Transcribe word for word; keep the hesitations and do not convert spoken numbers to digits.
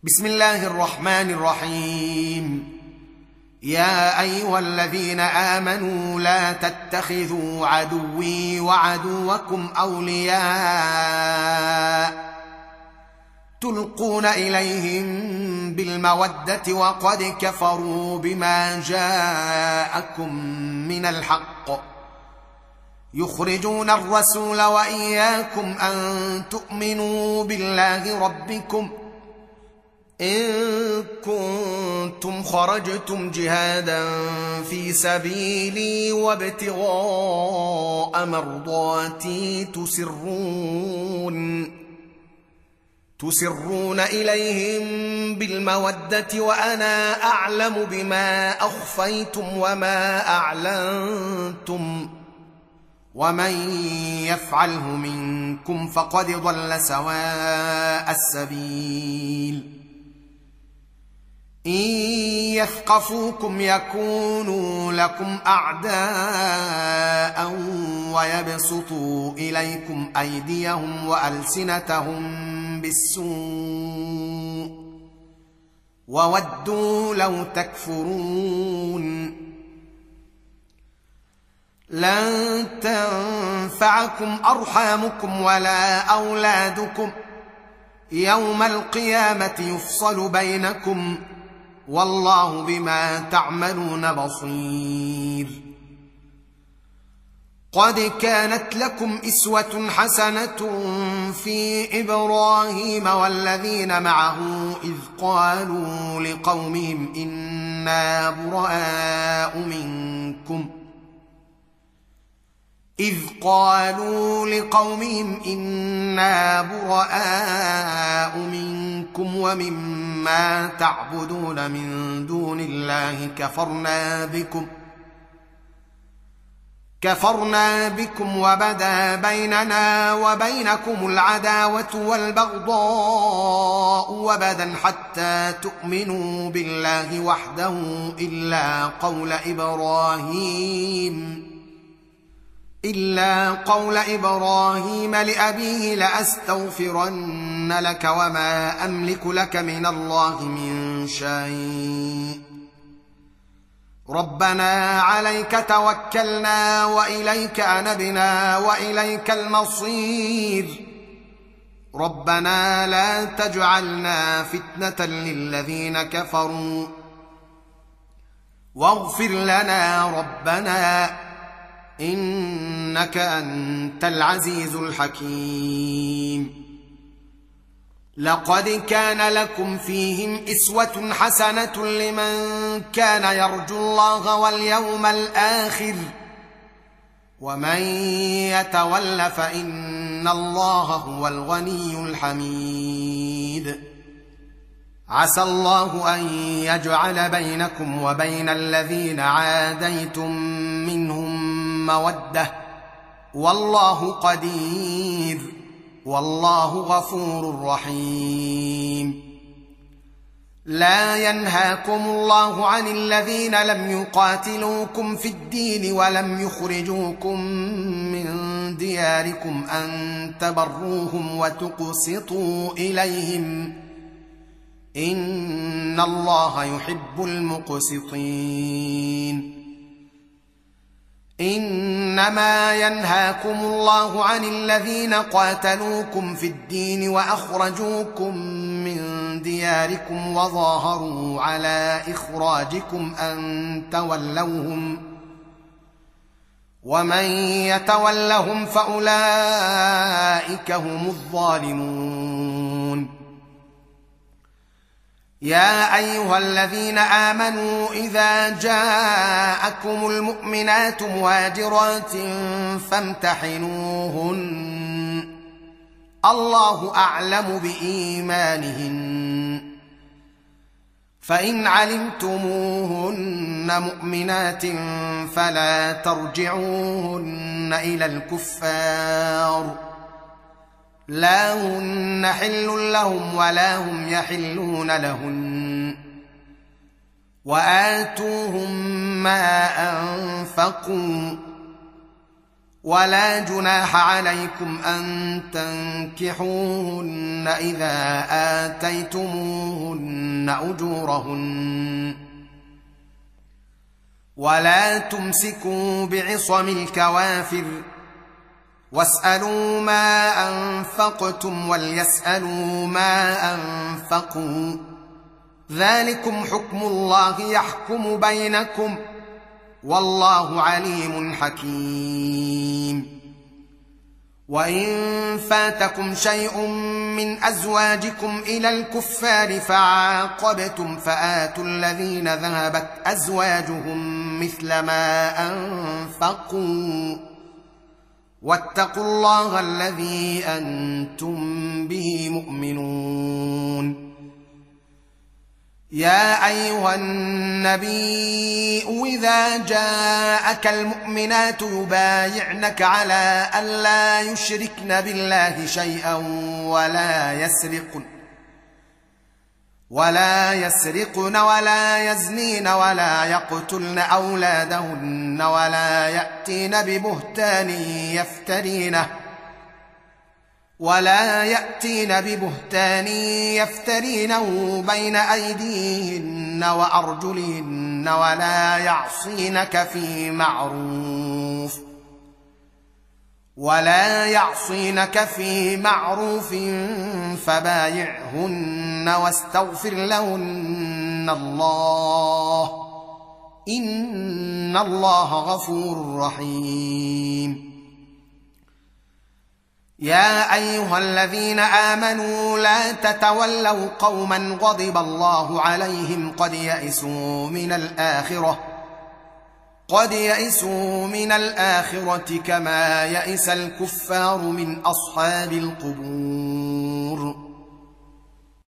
بسم الله الرحمن الرحيم. يا أيها الذين آمنوا لا تتخذوا عدوي وعدوكم أولياء تلقون إليهم بالمودة وقد كفروا بما جاءكم من الحق يخرجون الرسول وإياكم أن تؤمنوا بالله ربكم إن كنتم خرجتم جهادا في سبيلي وابتغاء مرضاتي تسرون تسرون إليهم بالمودة وأنا أعلم بما أخفيتم وما أعلنتم ومن يفعله منكم فقد ضل سواء السبيل. إن يثقفوكم يكونوا لكم أعداء ويبسطوا إليكم أيديهم وألسنتهم بالسوء وودوا لو تكفرون. لن تنفعكم أرحامكم ولا أولادكم يوم القيامة يفصل بينكم والله بما تعملون بصير. قد كانت لكم أسوة حسنة في إبراهيم والذين معه إذ قالوا لقومهم إنا براء منكم إذ قالوا لقومهم إنا براء منكم ومما تعبدون من دون الله كفرنا بكم كفرنا بكم وبدا بيننا وبينكم العداوة والبغضاء وبدا حتى تؤمنوا بالله وحده إلا قول إبراهيم إلا قول إبراهيم لأبيه لأستغفرن لك وما أملك لك من الله من شيء ربنا عليك توكلنا وإليك أنبنا وإليك المصير ربنا لا تجعلنا فتنة للذين كفروا واغفر لنا ربنا إنك أنت العزيز الحكيم. لقد كان لكم فيهم أسوة حسنة لمن كان يرجو الله واليوم الآخر ومن يتول فإن الله هو الغني الحميد. عسى الله أن يجعل بينكم وبين الذين عاديتم منهم مودة والله قدير والله غفور رحيم. لا ينهاكم الله عن الذين لم يقاتلوكم في الدين ولم يخرجوكم من دياركم أن تبروهم وتقسطوا إليهم إن الله يحب المقسطين. إنما ينهاكم الله عن الذين قاتلوكم في الدين وأخرجوكم من دياركم وظاهروا على إخراجكم أن تولوهم ومن يتولهم فأولئك هم الظالمون. يا أيها الذين آمنوا إذا جاءكم المؤمنات مهاجرات فامتحنوهن الله أعلم بإيمانهن فإن علمتموهن مؤمنات فلا ترجعوهن إلى الكفار لا هن حل لهم ولا هم يحلون لهن وآتوهم ما أنفقوا ولا جناح عليكم أن تنكحوهن إذا آتيتموهن أجورهن ولا تمسكوا بعصم الكوافر واسألوا ما أنفقتم وليسألوا ما أنفقوا ذلكم حكم الله يحكم بينكم والله عليم حكيم. وإن فاتكم شيء من أزواجكم إلى الكفار فعاقبتم فآتوا الذين ذهبت أزواجهم مثل ما أنفقوا واتقوا الله الذي أنتم به مؤمنون. يا أيها النبي إذا جاءك المؤمنات يبايعنك على ألا يشركن بالله شيئا ولا يسرقن ولا يسرقن ولا يزنين ولا يقتلن أولادهن ولا يأتين ببهتان يفترينه ولا يأتين ببهتان يفترينه بين أيديهن وأرجلهن ولا يعصينك في معروف ولا يعصينك في معروف فبايعهن واستغفر لهن الله إن الله غفور رحيم. يا أيها الذين آمنوا لا تتولوا قوما غضب الله عليهم قد يئسوا من الآخرة قد يئسوا من الآخرة كما يئس الكفار من أصحاب القبور.